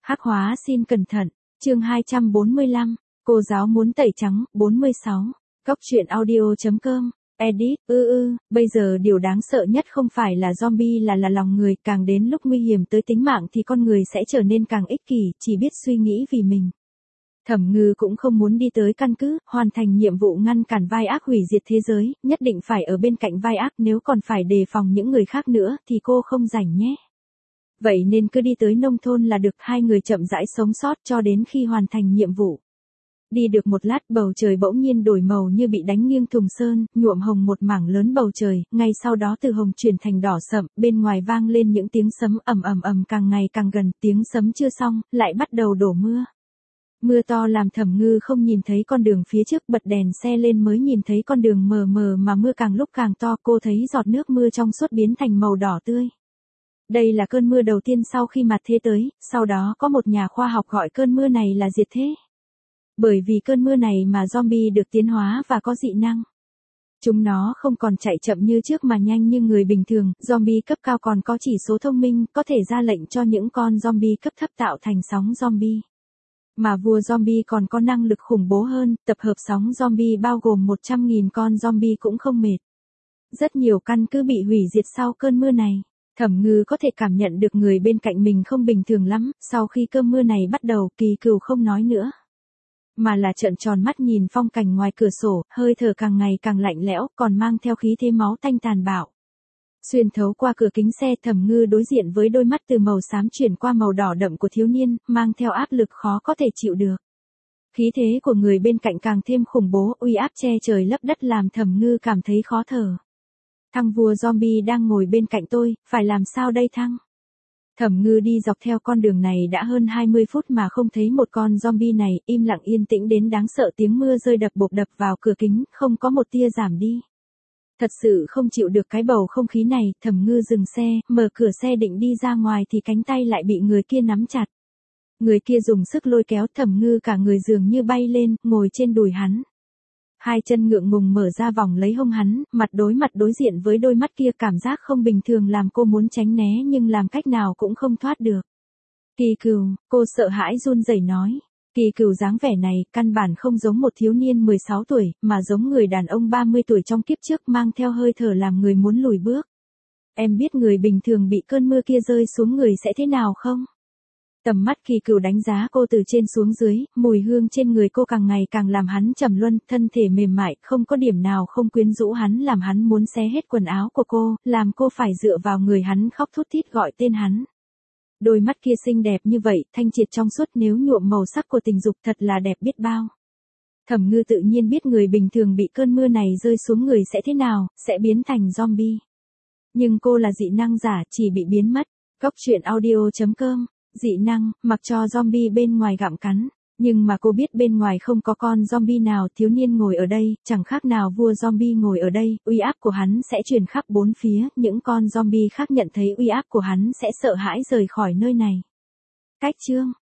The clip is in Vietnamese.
Hắc hóa xin cẩn thận, chương 245, cô giáo muốn tẩy trắng, 46, Cóc truyện audio.com, edit, bây giờ điều đáng sợ nhất không phải là zombie là lòng người, càng đến lúc nguy hiểm tới tính mạng thì con người sẽ trở nên càng ích kỷ, chỉ biết suy nghĩ vì mình. Thẩm Ngư cũng không muốn đi tới căn cứ, hoàn thành nhiệm vụ ngăn cản vai ác hủy diệt thế giới, nhất định phải ở bên cạnh vai ác, nếu còn phải đề phòng những người khác nữa thì cô không rảnh nhé. Vậy nên cứ đi tới nông thôn là được, hai người chậm rãi sống sót cho đến khi hoàn thành nhiệm vụ. Đi được một lát bầu trời bỗng nhiên đổi màu như bị đánh nghiêng thùng sơn, nhuộm hồng một mảng lớn bầu trời, ngay sau đó từ hồng chuyển thành đỏ sậm, bên ngoài vang lên những tiếng sấm ầm ầm ầm càng ngày càng gần, tiếng sấm chưa xong, lại bắt đầu đổ mưa. Mưa to làm Thẩm Ngư không nhìn thấy con đường phía trước, bật đèn xe lên mới nhìn thấy con đường mờ mờ mà mưa càng lúc càng to, cô thấy giọt nước mưa trong suốt biến thành màu đỏ tươi. Đây là cơn mưa đầu tiên sau khi mặt thế tới, sau đó có một nhà khoa học gọi cơn mưa này là diệt thế. Bởi vì cơn mưa này mà zombie được tiến hóa và có dị năng. Chúng nó không còn chạy chậm như trước mà nhanh như người bình thường, zombie cấp cao còn có chỉ số thông minh, có thể ra lệnh cho những con zombie cấp thấp tạo thành sóng zombie. Mà vua zombie còn có năng lực khủng bố hơn, tập hợp sóng zombie bao gồm 100.000 con zombie cũng không mệt. Rất nhiều căn cứ bị hủy diệt sau cơn mưa này. Thẩm Ngư có thể cảm nhận được người bên cạnh mình không bình thường lắm, sau khi cơn mưa này bắt đầu, Kỳ Cửu không nói nữa. Mà là trợn tròn mắt nhìn phong cảnh ngoài cửa sổ, hơi thở càng ngày càng lạnh lẽo, còn mang theo khí thế máu tanh tàn bạo. Xuyên thấu qua cửa kính xe, Thẩm Ngư đối diện với đôi mắt từ màu xám chuyển qua màu đỏ đậm của thiếu niên, mang theo áp lực khó có thể chịu được. Khí thế của người bên cạnh càng thêm khủng bố, uy áp che trời lấp đất làm Thẩm Ngư cảm thấy khó thở. Thằng vua zombie đang ngồi bên cạnh tôi, phải làm sao đây thăng? Thẩm Ngư đi dọc theo con đường này đã hơn 20 phút mà không thấy một con zombie này, im lặng yên tĩnh đến đáng sợ, tiếng mưa rơi đập bộp đập vào cửa kính, không có một tia giảm đi. Thật sự không chịu được cái bầu không khí này, Thẩm Ngư dừng xe, mở cửa xe định đi ra ngoài thì cánh tay lại bị người kia nắm chặt. Người kia dùng sức lôi kéo, Thẩm Ngư cả người dường như bay lên, ngồi trên đùi hắn. Hai chân ngượng ngùng mở ra vòng lấy hông hắn, mặt đối diện với đôi mắt kia, cảm giác không bình thường làm cô muốn tránh né nhưng làm cách nào cũng không thoát được. Kỳ Cửu, cô sợ hãi run rẩy nói. Kỳ Cửu dáng vẻ này, căn bản không giống một thiếu niên 16 tuổi, mà giống người đàn ông 30 tuổi trong kiếp trước, mang theo hơi thở làm người muốn lùi bước. Em biết người bình thường bị cơn mưa kia rơi xuống người sẽ thế nào không? Tầm mắt Kỳ Cửu đánh giá cô từ trên xuống dưới, mùi hương trên người cô càng ngày càng làm hắn trầm luân, thân thể mềm mại, không có điểm nào không quyến rũ hắn, làm hắn muốn xé hết quần áo của cô, làm cô phải dựa vào người hắn khóc thút thít gọi tên hắn. Đôi mắt kia xinh đẹp như vậy, thanh triệt trong suốt, nếu nhuộm màu sắc của tình dục thật là đẹp biết bao. Thẩm Ngư tự nhiên biết người bình thường bị cơn mưa này rơi xuống người sẽ thế nào, sẽ biến thành zombie. Nhưng cô là dị năng giả, chỉ bị biến mất. Cóc truyện audio.com, dị năng, mặc cho zombie bên ngoài gặm cắn. Nhưng mà cô biết bên ngoài không có con zombie nào, thiếu niên ngồi ở đây, chẳng khác nào vua zombie ngồi ở đây, uy áp của hắn sẽ truyền khắp bốn phía, những con zombie khác nhận thấy uy áp của hắn sẽ sợ hãi rời khỏi nơi này. Cách chương